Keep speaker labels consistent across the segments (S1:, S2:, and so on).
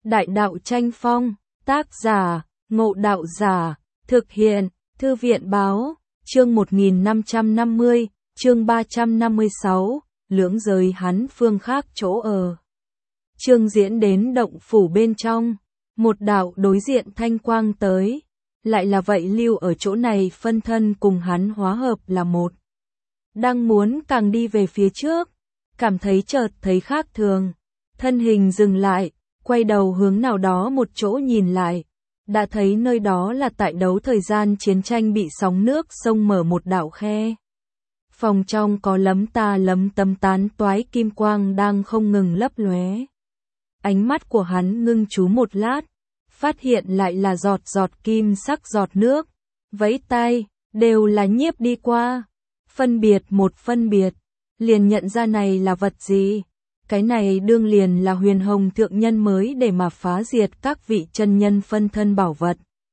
S1: Đại đạo tranh phong, tác giả, Ngộ Đạo Giả, thực hiện, Thư viện báo, chương 1550, chương 356, lưỡng giới hắn phương khác chỗ ở. Chương diễn đến động phủ bên trong, một đạo đối diện thanh quang tới, lại là vậy lưu ở chỗ này phân thân cùng hắn hóa hợp là một. Đang muốn càng đi về phía trước, cảm thấy chợt thấy khác thường, thân hình dừng lại, quay đầu hướng nào đó một chỗ nhìn lại, đã thấy nơi đó là tại đấu thời gian chiến tranh bị sóng nước sông mở một đạo khe. Phòng trong có lấm ta lấm tấm tán toái kim quang đang không ngừng lấp lóe. Ánh mắt của hắn ngưng chú một lát, phát hiện lại là giọt giọt kim sắc giọt nước, vẫy tay, đều là nhiếp đi qua. Phân biệt một phân biệt, liền nhận ra này là vật gì. Cái này đương liền là Huyền Hồng thượng nhân mới để mà phá diệt các vị chân nhân phân thân bảo vật.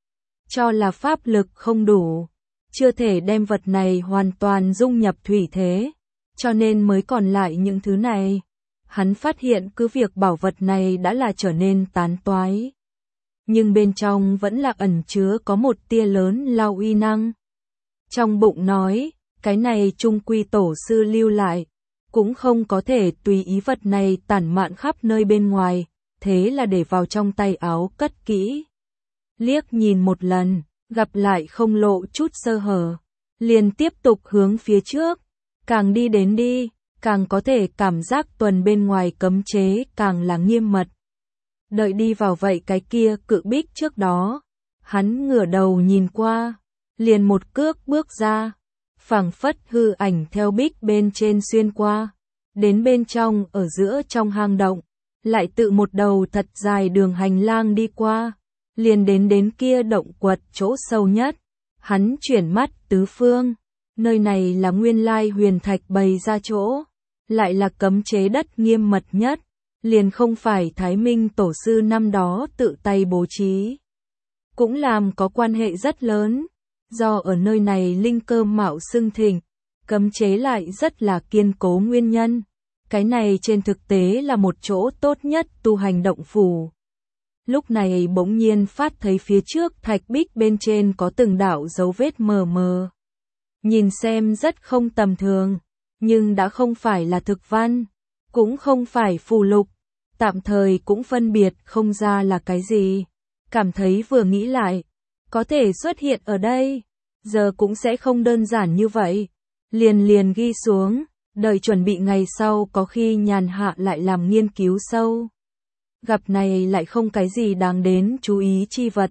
S1: Cho là pháp lực không đủ, chưa thể đem vật này hoàn toàn dung nhập thủy thế, cho nên mới còn lại những thứ này. Hắn phát hiện cứ việc bảo vật này đã là trở nên tán toái, nhưng bên trong vẫn là ẩn chứa có một tia lớn lao uy năng. Trong bụng nói, cái này trung quy tổ sư lưu lại, cũng không có thể tùy ý vật này tản mạn khắp nơi bên ngoài, thế là để vào trong tay áo cất kỹ. Liếc nhìn một lần, gặp lại không lộ chút sơ hở, liền tiếp tục hướng phía trước, càng đi đến đi, càng có thể cảm giác tuần bên ngoài cấm chế càng là nghiêm mật. Đợi đi vào vậy cái kia cự bích trước đó, hắn ngửa đầu nhìn qua, liền một cước bước ra, phảng phất hư ảnh theo bích bên trên xuyên qua, đến bên trong ở giữa trong hang động, lại tự một đầu thật dài đường hành lang đi qua, liền đến kia động quật chỗ sâu nhất. Hắn chuyển mắt tứ phương, nơi này là nguyên lai huyền thạch bày ra chỗ, lại là cấm chế đất nghiêm mật nhất, liền không phải Thái Minh tổ sư năm đó tự tay bố trí, cũng làm có quan hệ rất lớn. Do ở nơi này linh cơ mạo xưng thịnh, cấm chế lại rất là kiên cố nguyên nhân. Cái này trên thực tế là một chỗ tốt nhất tu hành động phủ. Lúc này bỗng nhiên phát thấy phía trước thạch bích bên trên có từng đạo dấu vết mờ mờ. Nhìn xem rất không tầm thường, nhưng đã không phải là thực văn, cũng không phải phù lục, tạm thời cũng phân biệt không ra là cái gì. Cảm thấy vừa nghĩ lại, có thể xuất hiện ở đây, giờ cũng sẽ không đơn giản như vậy. Liền ghi xuống, đợi chuẩn bị ngày sau có khi nhàn hạ lại làm nghiên cứu sâu. Gặp này lại không cái gì đáng đến chú ý chi vật.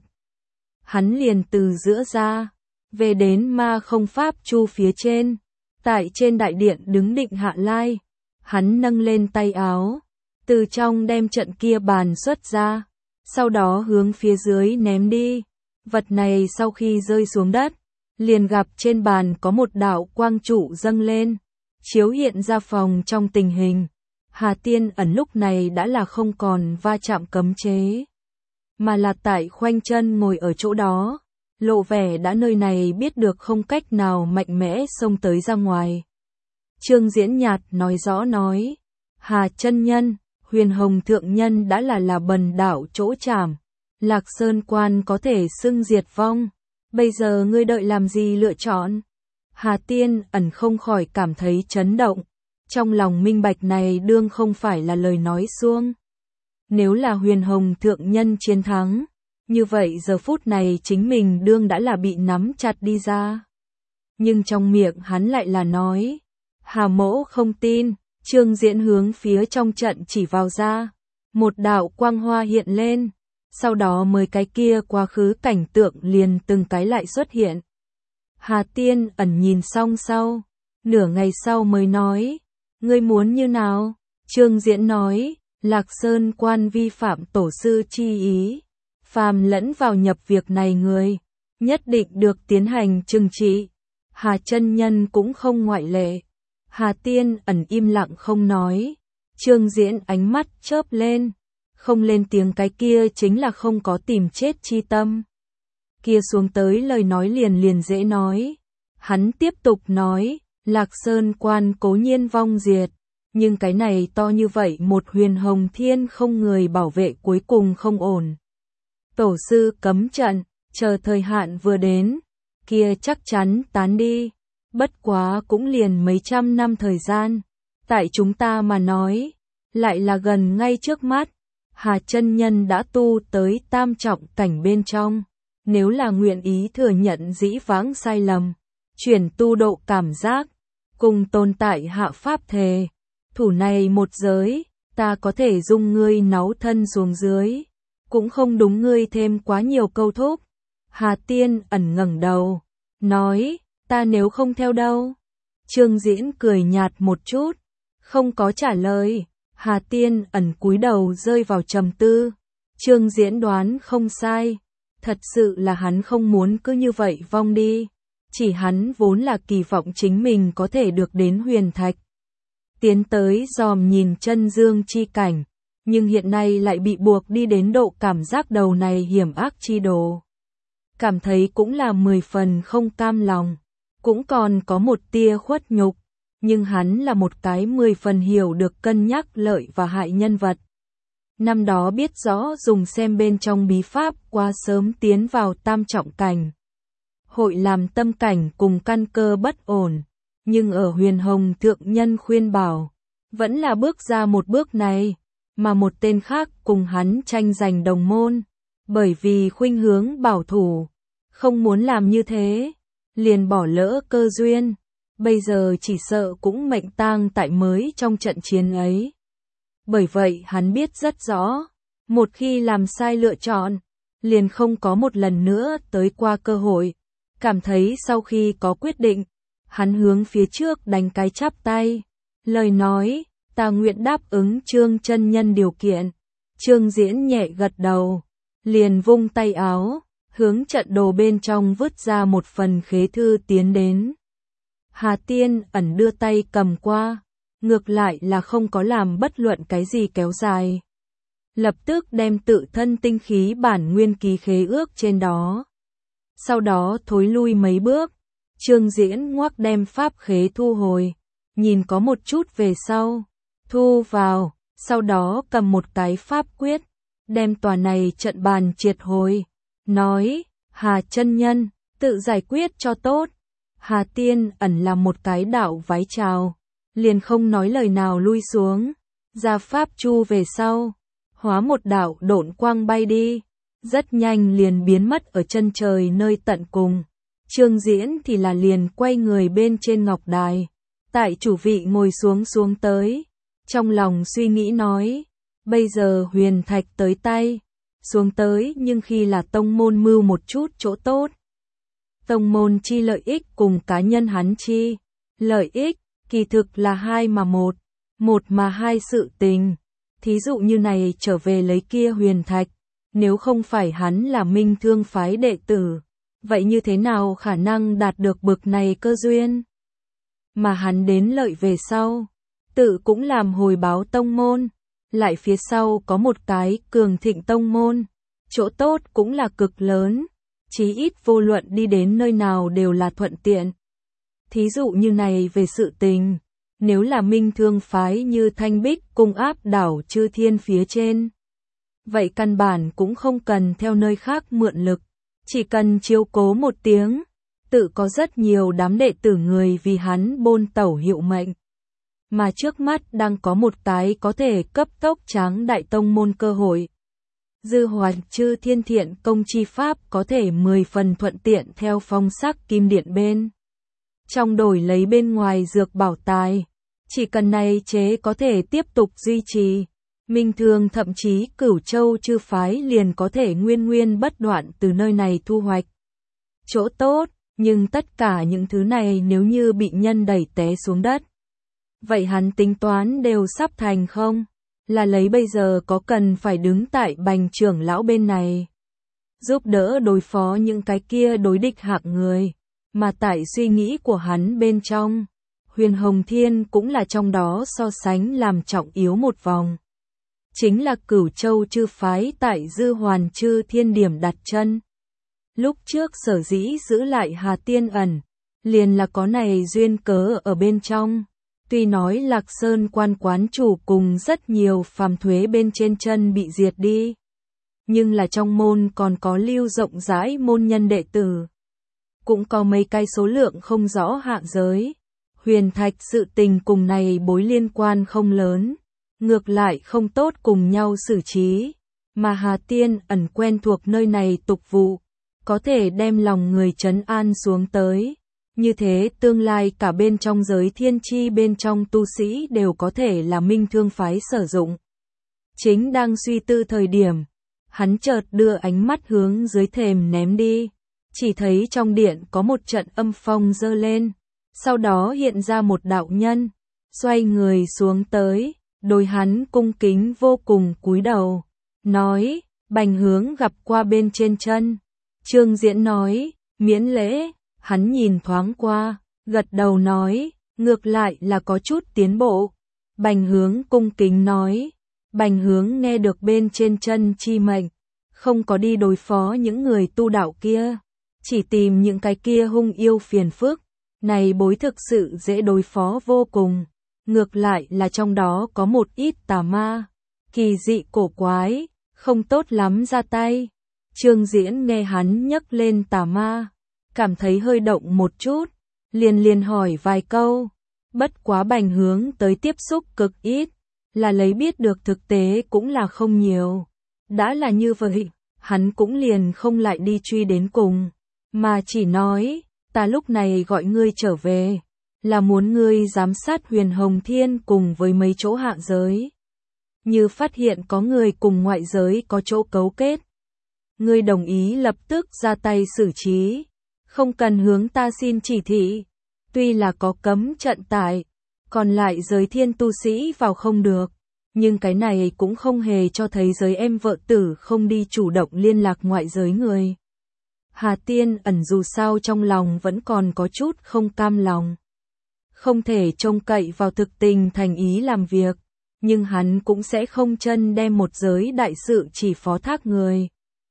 S1: Hắn liền từ giữa ra, về đến ma không pháp chu phía trên, tại trên đại điện đứng định hạ lai. Hắn nâng lên tay áo, từ trong đem trận kia bàn xuất ra, sau đó hướng phía dưới ném đi. Vật này sau khi rơi xuống đất, liền gặp trên bàn có một đạo quang trụ dâng lên, chiếu hiện ra phòng trong tình hình. Hà Tiên Ẩn lúc này đã là không còn va chạm cấm chế, mà là tại khoanh chân ngồi ở chỗ đó, lộ vẻ đã nơi này biết được không cách nào mạnh mẽ xông tới ra ngoài. Trương Diễn nhạt nói rõ nói, Hà chân nhân, Huyền Hồng thượng nhân đã là bần đạo chỗ trảm, Lạc Sơn quan có thể xưng diệt vong, bây giờ ngươi đợi làm gì lựa chọn? Hà Tiên Ẩn không khỏi cảm thấy chấn động, trong lòng minh bạch này đương không phải là lời nói suông. Nếu là Huyền Hồng thượng nhân chiến thắng, như vậy giờ phút này chính mình đương đã là bị nắm chặt đi ra. Nhưng trong miệng hắn lại là nói, Hà mỗ không tin. Trương Diễn hướng phía trong trận chỉ vào ra, một đạo quang hoa hiện lên, sau đó mới cái kia quá khứ cảnh tượng liền từng cái lại xuất hiện. Hà Tiên Ẩn nhìn xong sau, nửa ngày sau mới nói, ngươi muốn như nào? Trương Diễn nói, Lạc Sơn quan vi phạm tổ sư chi ý, phàm lẫn vào nhập việc này người, nhất định được tiến hành trừng trị. Hà chân nhân cũng không ngoại lệ. Hà Tiên Ẩn im lặng không nói. Trương Diễn ánh mắt chớp lên, không lên tiếng cái kia chính là không có tìm chết chi tâm. Kia xuống tới lời nói liền dễ nói. Hắn tiếp tục nói, Lạc Sơn quan cố nhiên vong diệt, Nhưng cái này to như vậy, một Huyền Hồng Thiên không người bảo vệ cuối cùng không ổn. Tổ sư cấm trận, chờ thời hạn vừa đến, kia chắc chắn tán đi. Bất quá cũng liền mấy trăm năm thời gian, tại chúng ta mà nói, lại là gần ngay trước mắt. Hà chân nhân đã tu tới tam trọng cảnh bên trong, nếu là nguyện ý thừa nhận dĩ vãng sai lầm, chuyển tu độ cảm giác, cùng tồn tại hạ pháp thề, thủ này một giới, ta có thể dung ngươi náu thân xuống dưới, cũng không đúng ngươi thêm quá nhiều câu thúc. Hà Tiên Ẩn ngẩng đầu, nói, ta nếu không theo đâu. Trương Diễn cười nhạt một chút, không có trả lời. Hà Tiên Ẩn cúi đầu rơi vào trầm tư. Trương Diễn đoán không sai, thật sự là hắn không muốn cứ như vậy vong đi, chỉ hắn vốn là kỳ vọng chính mình có thể được đến huyền thạch, tiến tới dòm nhìn chân dương chi cảnh, nhưng hiện nay lại bị buộc đi đến độ cảm giác đầu này hiểm ác chi đồ. Cảm thấy cũng là 10 phần không cam lòng, cũng còn có một tia khuất nhục, nhưng hắn là một cái 10 phần hiểu được cân nhắc lợi và hại nhân vật. Năm đó biết rõ dùng xem bên trong bí pháp quá sớm tiến vào tam trọng cảnh, hội làm tâm cảnh cùng căn cơ bất ổn, nhưng ở Huyền Hồng thượng nhân khuyên bảo, vẫn là bước ra một bước này, mà một tên khác cùng hắn tranh giành đồng môn, bởi vì khuynh hướng bảo thủ, không muốn làm như thế, liền bỏ lỡ cơ duyên, bây giờ chỉ sợ cũng mệnh tang tại mới trong trận chiến ấy. Bởi vậy hắn biết rất rõ, một khi làm sai lựa chọn, liền không có một lần nữa tới qua cơ hội. Cảm thấy sau khi có quyết định, hắn hướng phía trước đánh cái chắp tay, lời nói, ta nguyện đáp ứng Trương chân nhân điều kiện. Trương Diễn nhẹ gật đầu, liền vung tay áo, hướng trận đồ bên trong vứt ra một phần khế thư tiến đến. Hà Tiên Ẩn đưa tay cầm qua, ngược lại là không có làm bất luận cái gì kéo dài. Lập tức đem tự thân tinh khí bản nguyên ký khế ước trên đó. Sau đó thối lui mấy bước, Trương Diễn ngoắc đem pháp khế thu hồi, nhìn có một chút về sau, thu vào, sau đó cầm một cái pháp quyết, đem tòa này trận bàn triệt hồi, nói, Hà chân nhân, tự giải quyết cho tốt. Hà Tiên Ẩn làm một cái đạo vái chào, liền không nói lời nào lui xuống, ra pháp chu về sau, hóa một đạo độn quang bay đi, rất nhanh liền biến mất ở chân trời nơi tận cùng. Trương Diễn thì là liền quay người bên trên ngọc đài, tại chủ vị ngồi xuống tới, trong lòng suy nghĩ nói, bây giờ huyền thạch tới tay, xuống tới nhưng khi là tông môn mưu một chút chỗ tốt. Tông môn chi lợi ích cùng cá nhân hắn chi, lợi ích, kỳ thực là hai mà một mà hai sự tình. Thí dụ như này trở về lấy kia huyền thạch, nếu không phải hắn là Minh Thương phái đệ tử, vậy như thế nào khả năng đạt được bực này cơ duyên? Mà hắn đến lợi về sau, tự cũng làm hồi báo tông môn, lại phía sau có một cái cường thịnh tông môn, chỗ tốt cũng là cực lớn, chí ít vô luận đi đến nơi nào đều là thuận tiện. Thí dụ như này về sự tình, nếu là Minh Thương phái như Thanh Bích cung áp đảo chư thiên phía trên, vậy căn bản cũng không cần theo nơi khác mượn lực, chỉ cần chiếu cố một tiếng, tự có rất nhiều đám đệ tử người vì hắn bôn tẩu hiệu mệnh. Mà trước mắt đang có một cái có thể cấp tốc tráng đại tông môn cơ hội. Dư hoàn chư thiên thiện công chi pháp có thể 10 phần thuận tiện theo phong sắc kim điện bên. Trong đổi lấy bên ngoài dược bảo tài, chỉ cần này chế có thể tiếp tục duy trì. Minh Thương thậm chí Cửu Châu chư phái liền có thể nguyên bất đoạn từ nơi này thu hoạch chỗ tốt, nhưng tất cả những thứ này nếu như bị nhân đẩy té xuống đất, vậy hắn tính toán đều sắp thành không? Là lấy bây giờ có cần phải đứng tại Bành trưởng lão bên này, giúp đỡ đối phó những cái kia đối địch hạng người, mà tại suy nghĩ của hắn bên trong, Huyền Hồng Thiên cũng là trong đó so sánh làm trọng yếu một vòng. Chính là Cửu Châu chư phái tại Dư Hoàn chư thiên điểm đặt chân. Lúc trước sở dĩ giữ lại Hà Tiên Ẩn, liền là có này duyên cớ ở bên trong. Tuy nói Lạc Sơn quan quán chủ cùng rất nhiều phàm thuế bên trên chân bị diệt đi, nhưng là trong môn còn có lưu rộng rãi môn nhân đệ tử. Cũng có mấy cái số lượng không rõ hạ giới. Huyền thạch sự tình cùng này bối liên quan không lớn, ngược lại không tốt cùng nhau xử trí, mà Hà Tiên ẩn quen thuộc nơi này tục vụ, có thể đem lòng người trấn an xuống tới. Như thế tương lai cả bên trong giới thiên chi bên trong tu sĩ đều có thể là minh thương phái sử dụng. Chính đang suy tư thời điểm, hắn chợt đưa ánh mắt hướng dưới thềm ném đi, chỉ thấy trong điện có một trận âm phong dơ lên, sau đó hiện ra một đạo nhân, xoay người xuống tới, đối hắn cung kính vô cùng cúi đầu, nói, Bành Hướng gặp qua bên trên chân. Trương Diễn nói, miễn lễ. Hắn nhìn thoáng qua, gật đầu nói, ngược lại là có chút tiến bộ. Bành Hướng cung kính nói, Bành Hướng nghe được bên trên chân chi mệnh, không có đi đối phó những người tu đạo kia, chỉ tìm những cái kia hung yêu phiền phức, này bối thực sự dễ đối phó vô cùng, ngược lại là trong đó có một ít tà ma, kỳ dị cổ quái, không tốt lắm ra tay. Trương Diễn nghe hắn nhắc lên tà ma, cảm thấy hơi động một chút, liền hỏi vài câu, bất quá Bành Hướng tới tiếp xúc cực ít, là lấy biết được thực tế cũng là không nhiều. Đã là như vậy, hắn cũng liền không lại đi truy đến cùng, mà chỉ nói, ta lúc này gọi ngươi trở về, là muốn ngươi giám sát Huyền Hồng Thiên cùng với mấy chỗ hạ giới. Như phát hiện có người cùng ngoại giới có chỗ cấu kết, ngươi đồng ý lập tức ra tay xử trí, không cần hướng ta xin chỉ thị. Tuy là có cấm trận tại, còn lại giới thiên tu sĩ vào không được, nhưng cái này cũng không hề cho thấy giới em vợ tử không đi chủ động liên lạc ngoại giới người. Hà Tiên ẩn dù sao trong lòng vẫn còn có chút không cam lòng, không thể trông cậy vào thực tình thành ý làm việc, nhưng hắn cũng sẽ không chân đem một giới đại sự chỉ phó thác người.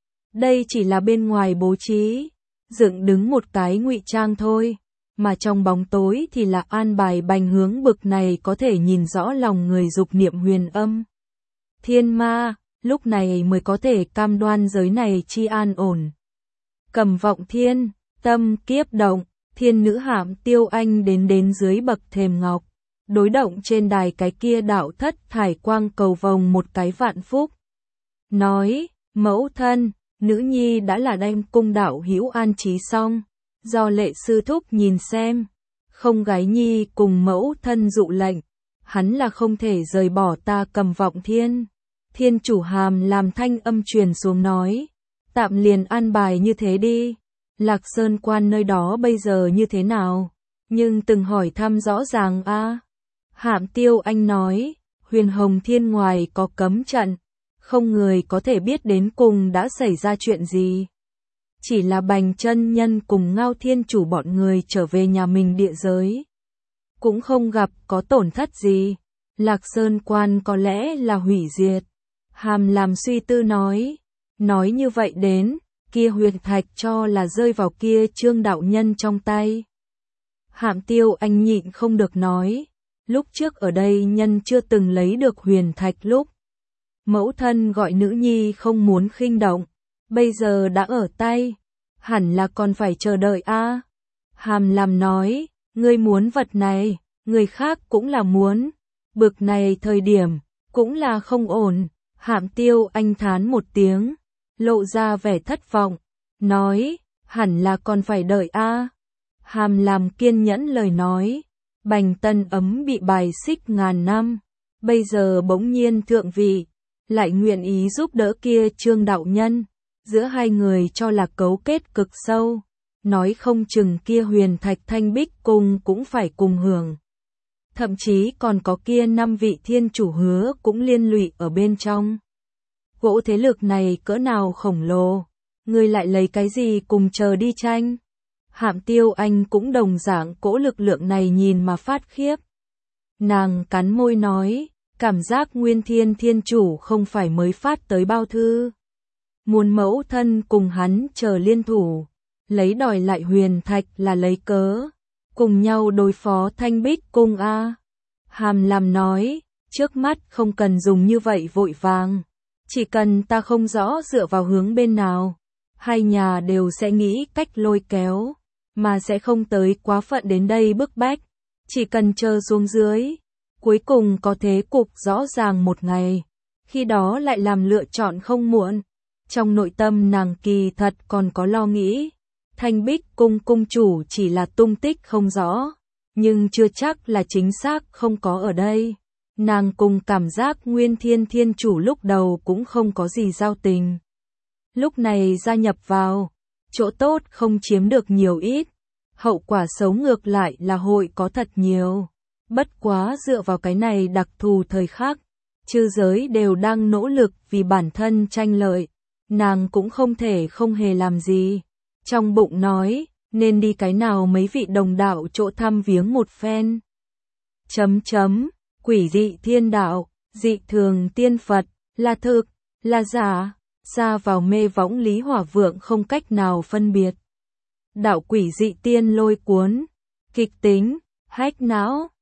S1: Đây chỉ là bên ngoài bố trí, dựng đứng một cái ngụy trang thôi, mà trong bóng tối thì là an bài Bành Hướng bực này có thể nhìn rõ lòng người dục niệm huyền âm. Thiên ma, lúc này mới có thể cam đoan giới này chi an ổn. Cầm Vọng Thiên, tâm kiếp động, thiên nữ Hạm Tiêu Anh đến dưới bậc thềm ngọc, đối động trên đài cái kia đạo thất thải quang cầu vồng một cái vạn phúc. Nói, mẫu thân, nữ nhi đã là đem cung đạo hữu an trí xong, do lệ sư thúc nhìn xem, không gái nhi cùng mẫu thân dụ lệnh, hắn là không thể rời bỏ ta Cầm Vọng Thiên. Thiên chủ Hàm làm thanh âm truyền xuống nói, tạm liền an bài như thế đi, Lạc Sơn quan nơi đó bây giờ như thế nào, nhưng từng hỏi thăm rõ ràng a. Hạm Tiêu Anh nói, Huyền Hồng Thiên ngoài có cấm trận, không người có thể biết đến cùng đã xảy ra chuyện gì. Chỉ là Bành chân nhân cùng Ngao Thiên chủ bọn người trở về nhà mình địa giới, cũng không gặp có tổn thất gì. Lạc Sơn quan có lẽ là hủy diệt. Hàm làm suy tư nói như vậy đến, kia huyền thạch cho là rơi vào kia Trương đạo nhân trong tay. Hạm Tiêu Anh nhịn không được nói, lúc trước ở đây nhân chưa từng lấy được huyền thạch lúc, mẫu thân gọi nữ nhi không muốn khinh động, bây giờ đã ở tay, hẳn là còn phải chờ đợi a. Hàm làm nói, ngươi muốn vật này, người khác cũng là muốn, bực này thời điểm, cũng là không ổn. Hạm Tiêu Anh thán một tiếng, lộ ra vẻ thất vọng, nói, hẳn là còn phải đợi a. Hàm làm kiên nhẫn lời nói, Bành Tân Ấm bị bài xích ngàn năm, bây giờ bỗng nhiên thượng vị, lại nguyện ý giúp đỡ kia Trương đạo nhân, giữa hai người cho là cấu kết cực sâu, nói không chừng kia huyền thạch thanh bích cung cũng phải cùng hưởng. Thậm chí còn có kia 5 vị thiên chủ hứa cũng liên lụy ở bên trong. Gỗ thế lực này cỡ nào khổng lồ, người lại lấy cái gì cùng chờ đi tranh. Hạm Tiêu Anh cũng đồng dạng cỗ lực lượng này nhìn mà phát khiếp. Nàng cắn môi nói, cảm giác Nguyên Thiên Thiên Chủ không phải mới phát tới bao thư. Muốn mẫu thân cùng hắn chờ liên thủ, lấy đòi lại huyền thạch là lấy cớ, cùng nhau đối phó thanh bích cung a. Hàm làm nói, trước mắt không cần dùng như vậy vội vàng. Chỉ cần ta không rõ dựa vào hướng bên nào, hai nhà đều sẽ nghĩ cách lôi kéo, mà sẽ không tới quá phận đến đây bức bách. Chỉ cần chờ xuống dưới, cuối cùng có thế cục rõ ràng một ngày, khi đó lại làm lựa chọn không muộn. Trong nội tâm nàng kỳ thật còn có lo nghĩ, Thanh Bích cung cung chủ chỉ là tung tích không rõ, nhưng chưa chắc là chính xác không có ở đây. Nàng cùng cảm giác Nguyên Thiên Thiên chủ lúc đầu cũng không có gì giao tình. Lúc này gia nhập vào, chỗ tốt không chiếm được nhiều ít, hậu quả xấu ngược lại là hội có thật nhiều. Bất quá dựa vào cái này đặc thù thời khắc, chư giới đều đang nỗ lực vì bản thân tranh lợi, nàng cũng không thể không hề làm gì. Trong bụng nói, nên đi cái nào mấy vị đồng đạo chỗ thăm viếng một phen. Quỷ dị thiên đạo, dị thường tiên Phật, là thực, là giả, xa vào mê võng Lý Hỏa Vượng không cách nào phân biệt. Đạo quỷ dị tiên lôi cuốn, kịch tính, hách não,